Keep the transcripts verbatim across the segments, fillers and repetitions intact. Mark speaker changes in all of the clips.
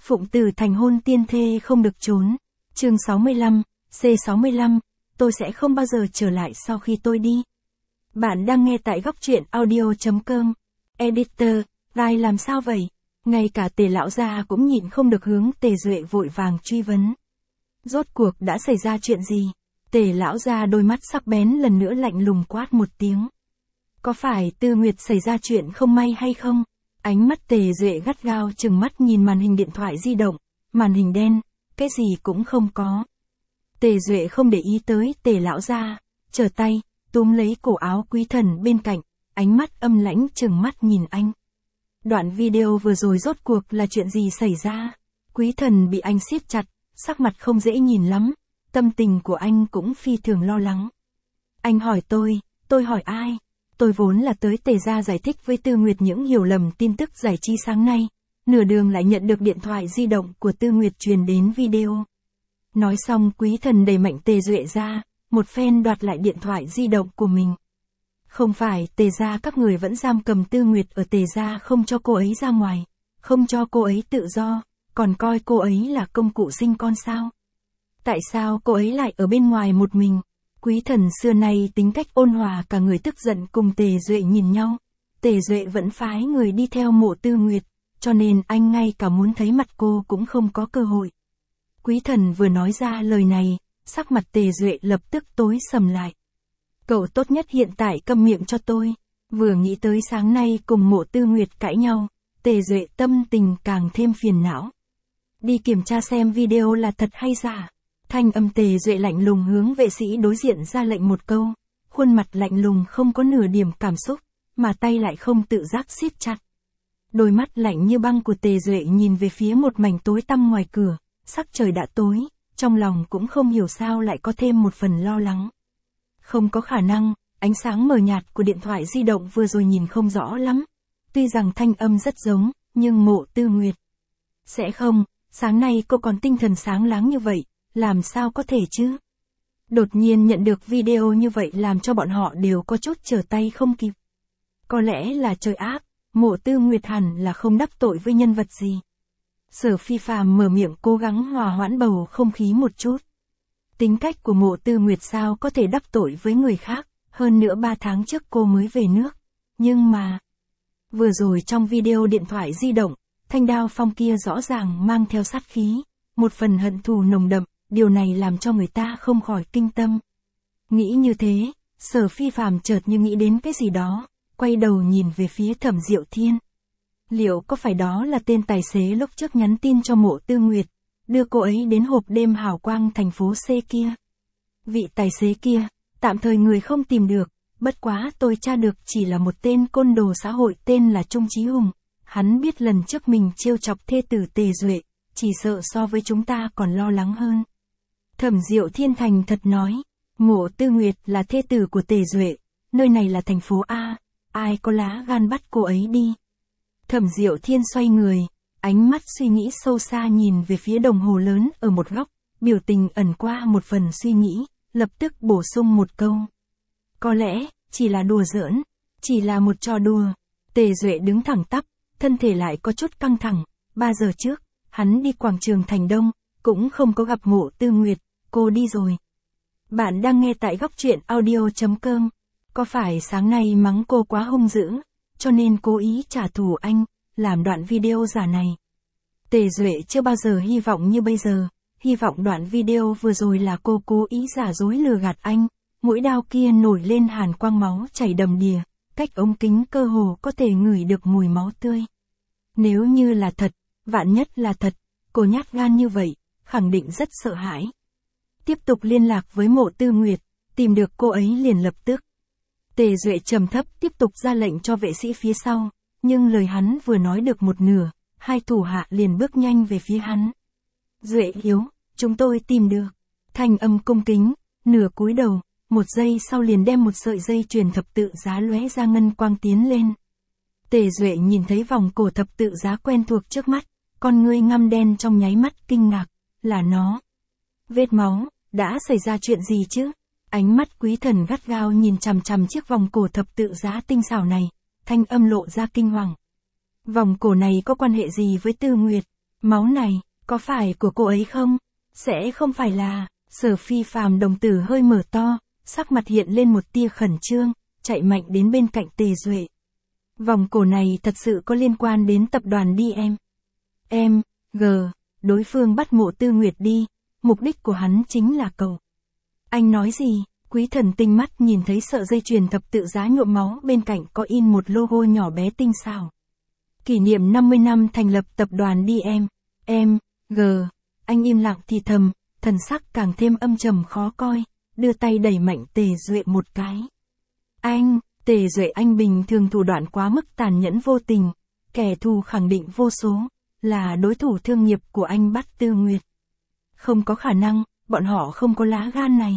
Speaker 1: Phụng tử thành hôn tiên thê không được trốn. Chương sáu mươi lăm, C sáu mươi lăm, tôi sẽ không bao giờ trở lại sau khi tôi đi. Bạn đang nghe tại góc truyện audio chấm com. Editor, Rai làm sao vậy? Ngay cả Tề lão gia cũng nhịn không được hướng Tề Duệ vội vàng truy vấn. Rốt cuộc đã xảy ra chuyện gì? Tề lão gia đôi mắt sắc bén lần nữa lạnh lùng quát một tiếng. Có phải Tư Nguyệt xảy ra chuyện không may hay không? Ánh mắt Tề Duệ gắt gao trừng mắt nhìn màn hình điện thoại di động, màn hình đen, cái gì cũng không có. Tề Duệ không để ý tới Tề lão gia, trở tay, túm lấy cổ áo Quý Thần bên cạnh, ánh mắt âm lãnh trừng mắt nhìn anh. Đoạn video vừa rồi rốt cuộc là chuyện gì xảy ra? Quý Thần bị anh siết chặt, sắc mặt không dễ nhìn lắm, tâm tình của anh cũng phi thường lo lắng. Anh hỏi tôi, tôi hỏi ai? Tôi vốn là tới Tề gia giải thích với Tư Nguyệt những hiểu lầm tin tức giải trí sáng nay, nửa đường lại nhận được điện thoại di động của Tư Nguyệt truyền đến video. Nói xong Quý Thần đẩy mạnh Tề Duệ ra, một phen đoạt lại điện thoại di động của mình. Không phải Tề gia các người vẫn giam cầm Tư Nguyệt ở Tề gia không cho cô ấy ra ngoài, không cho cô ấy tự do, còn coi cô ấy là công cụ sinh con sao? Tại sao cô ấy lại ở bên ngoài một mình? Quý Thần xưa nay tính cách ôn hòa, cả người tức giận cùng Tề Duệ nhìn nhau. Tề Duệ vẫn phái người đi theo mộ Tư Nguyệt, cho nên anh ngay cả muốn thấy mặt cô cũng không có cơ hội. Quý Thần vừa nói ra lời này, sắc mặt Tề Duệ lập tức tối sầm lại. Cậu tốt nhất hiện tại câm miệng cho tôi. Vừa nghĩ tới sáng nay cùng mộ Tư Nguyệt cãi nhau, Tề Duệ tâm tình càng thêm phiền não. Đi kiểm tra xem video là thật hay giả. Thanh âm Tề Duệ lạnh lùng hướng vệ sĩ đối diện ra lệnh một câu, khuôn mặt lạnh lùng không có nửa điểm cảm xúc, mà tay lại không tự giác siết chặt. Đôi mắt lạnh như băng của Tề Duệ nhìn về phía một mảnh tối tăm ngoài cửa, sắc trời đã tối, trong lòng cũng không hiểu sao lại có thêm một phần lo lắng. Không có khả năng, ánh sáng mờ nhạt của điện thoại di động vừa rồi nhìn không rõ lắm. Tuy rằng thanh âm rất giống, nhưng mộ Tư Nguyệt. Sẽ không, sáng nay cô còn tinh thần sáng láng như vậy, làm sao có thể chứ? Đột nhiên nhận được video như vậy làm cho bọn họ đều có chút trở tay không kịp. Có lẽ là trời ác, mộ Tư Nguyệt hẳn là không đắc tội với nhân vật gì. Sở Phi Phàm mở miệng cố gắng hòa hoãn bầu không khí một chút. Tính cách của mộ Tư Nguyệt sao có thể đắc tội với người khác, hơn nữa ba tháng trước cô mới về nước. Nhưng mà, vừa rồi trong video điện thoại di động, thanh đao phong kia rõ ràng mang theo sát khí, một phần hận thù nồng đậm, điều này làm cho người ta không khỏi kinh tâm. Nghĩ như thế, Sở Phi Phàm chợt như nghĩ đến cái gì đó, quay đầu nhìn về phía Thẩm Diệu Thiên. Liệu có phải đó là tên tài xế lúc trước nhắn tin cho mộ Tư Nguyệt, đưa cô ấy đến hộp đêm hào quang thành phố C kia? Vị tài xế kia, tạm thời người không tìm được, bất quá tôi tra được chỉ là một tên côn đồ xã hội tên là Trung Chí Hùng. Hắn biết lần trước mình trêu chọc thê tử Tề Duệ, chỉ sợ so với chúng ta còn lo lắng hơn. Thẩm Diệu Thiên thành thật nói, mộ Tư Nguyệt là thê tử của Tề Duệ, nơi này là thành phố A, ai có lá gan bắt cô ấy đi. Thẩm Diệu Thiên xoay người, ánh mắt suy nghĩ sâu xa nhìn về phía đồng hồ lớn ở một góc, biểu tình ẩn qua một phần suy nghĩ, lập tức bổ sung một câu. Có lẽ, chỉ là đùa giỡn, chỉ là một trò đùa. Tề Duệ đứng thẳng tắp, thân thể lại có chút căng thẳng, ba giờ trước, hắn đi quảng trường Thành Đông, cũng không có gặp mộ Tư Nguyệt, cô đi rồi. Bạn đang nghe tại góc truyện audio chấm com. Có phải sáng nay mắng cô quá hung dữ, cho nên cố ý trả thù anh, làm đoạn video giả này? Tề Duệ chưa bao giờ hy vọng như bây giờ, hy vọng đoạn video vừa rồi là cô cố ý giả dối lừa gạt anh, mũi đao kia nổi lên hàn quang máu chảy đầm đìa, cách ống kính cơ hồ có thể ngửi được mùi máu tươi. Nếu như là thật, vạn nhất là thật, cô nhát gan như vậy, khẳng định rất sợ hãi. Tiếp tục liên lạc với mộ Tư Nguyệt, tìm được cô ấy liền lập tức. Tề Duệ trầm thấp tiếp tục ra lệnh cho vệ sĩ phía sau, nhưng lời hắn vừa nói được một nửa, hai thủ hạ liền bước nhanh về phía hắn. Duệ hiếu, chúng tôi tìm được. Thanh âm cung kính, nửa cúi đầu, một giây sau liền đem một sợi dây chuyền thập tự giá lóe ra ngân quang tiến lên. Tề Duệ nhìn thấy vòng cổ thập tự giá quen thuộc trước mắt, con ngươi ngăm đen trong nháy mắt kinh ngạc, là nó. Vết máu, đã xảy ra chuyện gì chứ? Ánh mắt Quý Thần gắt gao nhìn chằm chằm chiếc vòng cổ thập tự giá tinh xảo này, thanh âm lộ ra kinh hoàng. Vòng cổ này có quan hệ gì với Tư Nguyệt? Máu này, có phải của cô ấy không? Sẽ không phải là, Sở Phi Phàm đồng tử hơi mở to, sắc mặt hiện lên một tia khẩn trương, chạy mạnh đến bên cạnh Tề Duệ. Vòng cổ này thật sự có liên quan đến tập đoàn đê em. Em, G, đối phương bắt Mộ Tư Nguyệt đi, mục đích của hắn chính là cầu. Anh nói gì? Quý Thần tinh mắt nhìn thấy sợi dây chuyền thập tự giá nhuộm máu bên cạnh có in một logo nhỏ bé tinh xảo. Kỷ niệm năm mươi năm thành lập tập đoàn đê em. Em, G, anh im lặng thì thầm, thần sắc càng thêm âm trầm khó coi, đưa tay đẩy mạnh Tề Duệ một cái. Anh, Tề Duệ anh bình thường thủ đoạn quá mức tàn nhẫn vô tình, kẻ thù khẳng định vô số, là đối thủ thương nghiệp của anh Bát Tư Nguyệt. Không có khả năng, bọn họ không có lá gan này.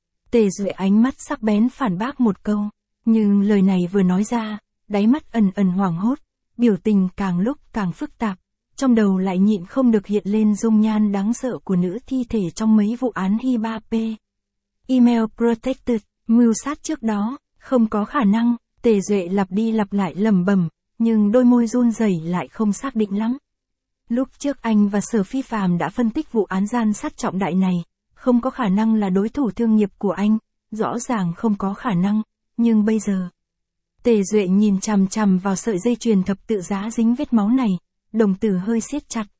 Speaker 1: Tề Duệ ánh mắt sắc bén phản bác một câu, nhưng lời này vừa nói ra, đáy mắt ẩn ẩn hoảng hốt, biểu tình càng lúc càng phức tạp, trong đầu lại nhịn không được hiện lên dung nhan đáng sợ của nữ thi thể trong mấy vụ án Hi ba P. Email protected, mưu sát trước đó, không có khả năng, Tề Duệ lặp đi lặp lại lẩm bẩm, nhưng đôi môi run rẩy lại không xác định lắm. Lúc trước anh và Sở Phi Phàm đã phân tích vụ án gian sát trọng đại này, không có khả năng là đối thủ thương nghiệp của anh, rõ ràng không có khả năng, nhưng bây giờ. Tề Duệ nhìn chằm chằm vào sợi dây chuyền thập tự giá dính vết máu này, đồng tử hơi siết chặt.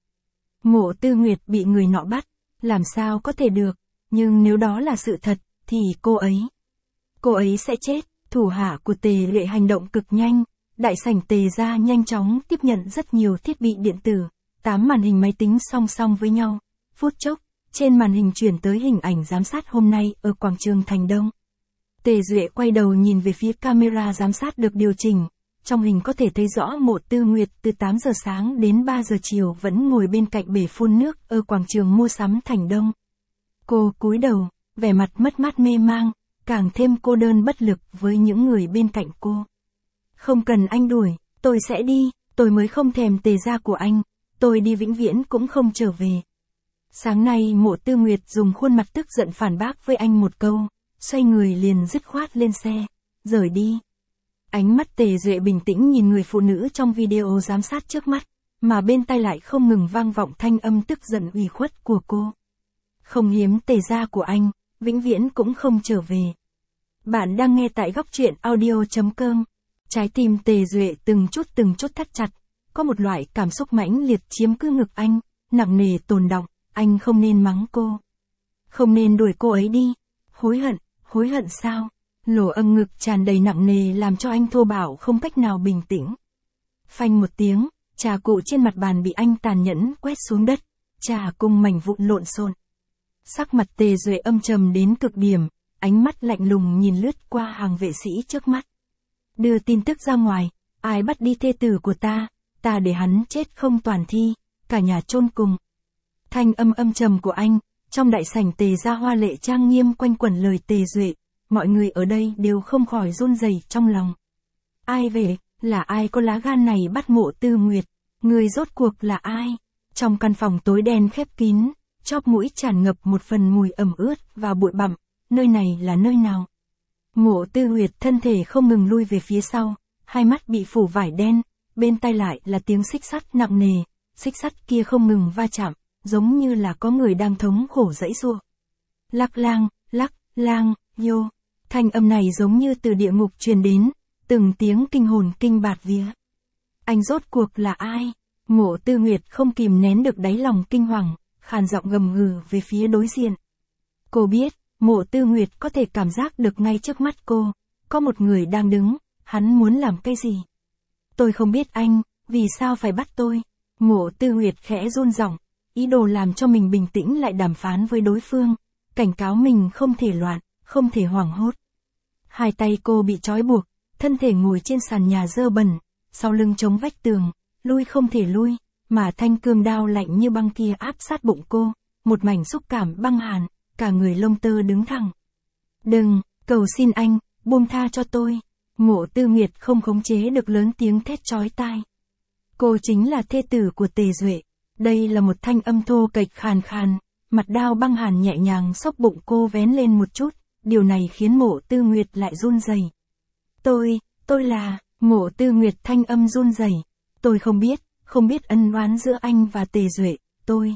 Speaker 1: Mộ Tư Nguyệt bị người nọ bắt, làm sao có thể được, nhưng nếu đó là sự thật, thì cô ấy. Cô ấy sẽ chết, thủ hạ của Tề Lệ hành động cực nhanh, đại sảnh Tề gia nhanh chóng tiếp nhận rất nhiều thiết bị điện tử, tám màn hình máy tính song song với nhau, phút chốc. Trên màn hình chuyển tới hình ảnh giám sát hôm nay ở quảng trường Thành Đông. Tề Duệ quay đầu nhìn về phía camera giám sát được điều chỉnh, trong hình có thể thấy rõ Mộ Tư Nguyệt từ tám giờ sáng đến ba giờ chiều vẫn ngồi bên cạnh bể phun nước ở quảng trường mua sắm Thành Đông. Cô cúi đầu, vẻ mặt mất mát mê mang, càng thêm cô đơn bất lực với những người bên cạnh cô. Không cần anh đuổi, tôi sẽ đi, tôi mới không thèm Tề gia của anh, tôi đi vĩnh viễn cũng không trở về. Sáng nay Mộ Tư Nguyệt dùng khuôn mặt tức giận phản bác với anh một câu, xoay người liền dứt khoát lên xe, rời đi. Ánh mắt Tề Duệ bình tĩnh nhìn người phụ nữ trong video giám sát trước mắt, mà bên tai lại không ngừng vang vọng thanh âm tức giận ủy khuất của cô. Không hiếm Tề gia của anh, vĩnh viễn cũng không trở về. Bạn đang nghe tại góc truyện audio chấm com. Trái tim Tề Duệ từng chút từng chút thắt chặt, có một loại cảm xúc mãnh liệt chiếm cứ ngực anh, nặng nề tồn đọng. Anh không nên mắng cô. Không nên đuổi cô ấy đi. Hối hận, hối hận sao? Lỗ âm ngực tràn đầy nặng nề làm cho anh thô bạo không cách nào bình tĩnh. Phanh một tiếng, trà cụ trên mặt bàn bị anh tàn nhẫn quét xuống đất, trà cùng mảnh vụn lộn xộn. Sắc mặt Tề Duệ âm trầm đến cực điểm, ánh mắt lạnh lùng nhìn lướt qua hàng vệ sĩ trước mắt. Đưa tin tức ra ngoài, ai bắt đi thê tử của ta, ta để hắn chết không toàn thi, cả nhà chôn cùng. Thanh âm âm trầm của anh, trong đại sảnh Tề gia hoa lệ trang nghiêm quanh quẩn lời Tề Duệ, mọi người ở đây đều không khỏi run rẩy trong lòng. Ai về, là ai có lá gan này bắt Mộ Tư Nguyệt, người rốt cuộc là ai? Trong căn phòng tối đen khép kín, chóp mũi tràn ngập một phần mùi ẩm ướt và bụi bặm, nơi này là nơi nào? Mộ Tư Nguyệt thân thể không ngừng lui về phía sau, hai mắt bị phủ vải đen, bên tai lại là tiếng xích sắt nặng nề, xích sắt kia không ngừng va chạm, giống như là có người đang thống khổ giãy giụa. Lắc lang, lắc, lang, yo, thanh âm này giống như từ địa ngục truyền đến, từng tiếng kinh hồn kinh bạt vía. Anh rốt cuộc là ai? Mộ Tư Nguyệt không kìm nén được đáy lòng kinh hoàng, khàn giọng gầm gừ về phía đối diện. Cô biết, Mộ Tư Nguyệt có thể cảm giác được ngay trước mắt cô, có một người đang đứng, hắn muốn làm cái gì? Tôi không biết anh, vì sao phải bắt tôi? Mộ Tư Nguyệt khẽ run giọng, ý đồ làm cho mình bình tĩnh lại đàm phán với đối phương, cảnh cáo mình không thể loạn, không thể hoảng hốt. Hai tay cô bị trói buộc, thân thể ngồi trên sàn nhà dơ bẩn, sau lưng chống vách tường, lui không thể lui, mà thanh cương đao lạnh như băng kia áp sát bụng cô, một mảnh xúc cảm băng hàn, cả người lông tơ đứng thẳng. Đừng, cầu xin anh, buông tha cho tôi. Mộ Tư Nguyệt không khống chế được lớn tiếng thét chói tai. Cô chính là thê tử của Tề Duệ. Đây là một thanh âm thô kệch khàn khàn, mặt đao băng hàn nhẹ nhàng xốc bụng cô vén lên một chút, điều này khiến Mộ Tư Nguyệt lại run rẩy. Tôi, tôi là, Mộ Tư Nguyệt thanh âm run rẩy. Tôi không biết, không biết ân oán giữa anh và Tề Duệ, tôi.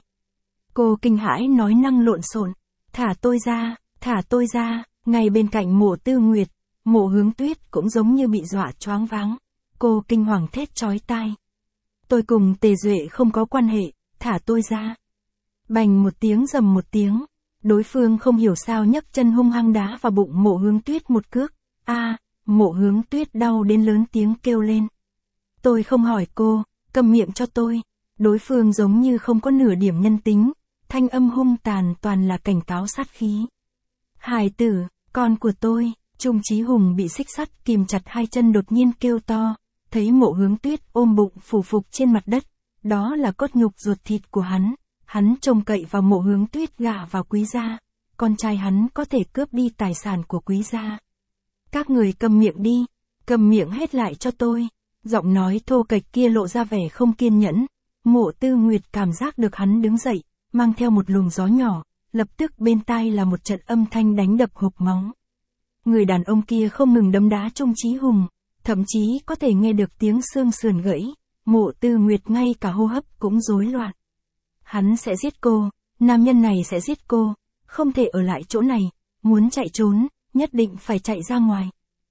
Speaker 1: Cô kinh hãi nói năng lộn xộn, thả tôi ra, thả tôi ra, ngay bên cạnh Mộ Tư Nguyệt, Mộ Hướng Tuyết cũng giống như bị dọa choáng váng. Cô kinh hoàng thét chói tai. Tôi cùng Tề Duệ không có quan hệ, thả tôi ra. Bành một tiếng rầm một tiếng, đối phương không hiểu sao nhấc chân hung hăng đá vào bụng Mộ Hướng Tuyết một cước. A, Mộ Hướng Tuyết đau đến lớn tiếng kêu lên. Tôi không hỏi cô, cầm miệng cho tôi. Đối phương giống như không có nửa điểm nhân tính, thanh âm hung tàn toàn là cảnh cáo sát khí. Hài tử, con của tôi. Trung Chí Hùng bị xích sắt kìm chặt hai chân đột nhiên kêu to, thấy Mộ Hướng Tuyết ôm bụng phủ phục trên mặt đất, đó là cốt nhục ruột thịt của hắn, hắn trông cậy vào Mộ Hướng Tuyết gả vào Quý gia, con trai hắn có thể cướp đi tài sản của Quý gia. Các người cầm miệng đi, cầm miệng hết lại cho tôi. Giọng nói thô kệch kia lộ ra vẻ không kiên nhẫn. Mộ Tư Nguyệt cảm giác được hắn đứng dậy, mang theo một luồng gió nhỏ, lập tức bên tai là một trận âm thanh đánh đập hộc máu. Người đàn ông kia không ngừng đấm đá Trung Chí Hùng, thậm chí có thể nghe được tiếng xương sườn gãy, Mộ Tư Nguyệt ngay cả hô hấp cũng rối loạn. Hắn sẽ giết cô, nam nhân này sẽ giết cô, không thể ở lại chỗ này, muốn chạy trốn, nhất định phải chạy ra ngoài.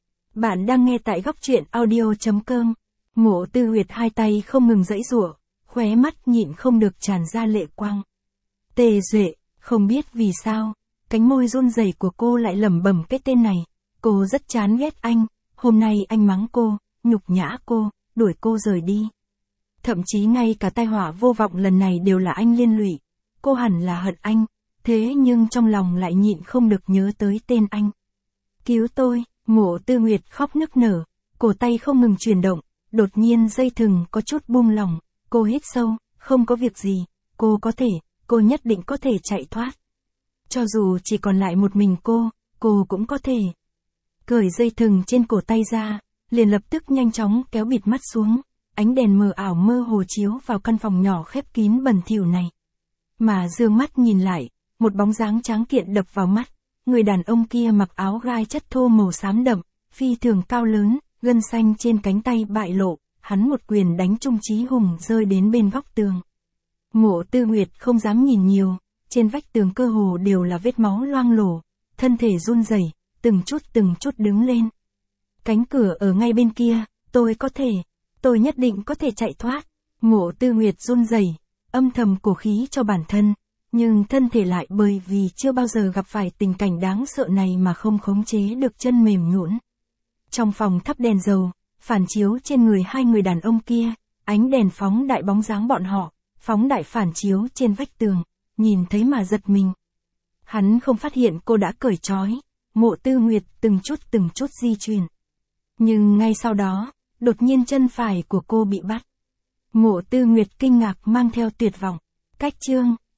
Speaker 1: Bạn đang nghe tại góc truyện audio chấm com. Mộ Tư Nguyệt hai tay không ngừng giãy giụa, khóe mắt nhịn không được tràn ra lệ quang. Tề Duệ, không biết vì sao, cánh môi run rẩy của cô lại lẩm bẩm cái tên này. Cô rất chán ghét anh, hôm nay anh mắng cô, nhục nhã cô, đuổi cô rời đi. Thậm chí ngay cả tai họa vô vọng lần này đều là anh liên lụy. Cô hẳn là hận anh, thế nhưng trong lòng lại nhịn không được nhớ tới tên anh. Cứu tôi, Mộ Tư Nguyệt khóc nức nở, cổ tay không ngừng chuyển động, đột nhiên dây thừng có chút buông lỏng, cô hít sâu, không có việc gì, cô có thể, cô nhất định có thể chạy thoát. Cho dù chỉ còn lại một mình cô, cô cũng có thể. Cởi dây thừng trên cổ tay ra, liền lập tức nhanh chóng kéo bịt mắt xuống, ánh đèn mờ ảo mơ hồ chiếu vào căn phòng nhỏ khép kín bẩn thỉu này. Mà dương mắt nhìn lại, một bóng dáng tráng kiện đập vào mắt, người đàn ông kia mặc áo gai chất thô màu xám đậm, phi thường cao lớn, gân xanh trên cánh tay bại lộ, hắn một quyền đánh Trung Chí Hùng rơi đến bên góc tường. Mộ Tư Nguyệt không dám nhìn nhiều, trên vách tường cơ hồ đều là vết máu loang lổ, thân thể run rẩy, từng chút từng chút đứng lên. Cánh cửa ở ngay bên kia, tôi có thể, tôi nhất định có thể chạy thoát. Mộ Tư Nguyệt run rẩy, âm thầm cổ khí cho bản thân, nhưng thân thể lại bởi vì chưa bao giờ gặp phải tình cảnh đáng sợ này mà không khống chế được chân mềm nhũn. Trong phòng thắp đèn dầu, phản chiếu trên người hai người đàn ông kia, ánh đèn phóng đại bóng dáng bọn họ, phóng đại phản chiếu trên vách tường, nhìn thấy mà giật mình. Hắn không phát hiện cô đã cởi trói, Mộ Tư Nguyệt từng chút từng chút di chuyển. Nhưng ngay sau đó, đột nhiên chân phải của cô bị bắt. Mộ Tư Nguyệt kinh ngạc mang theo tuyệt vọng. Cách chương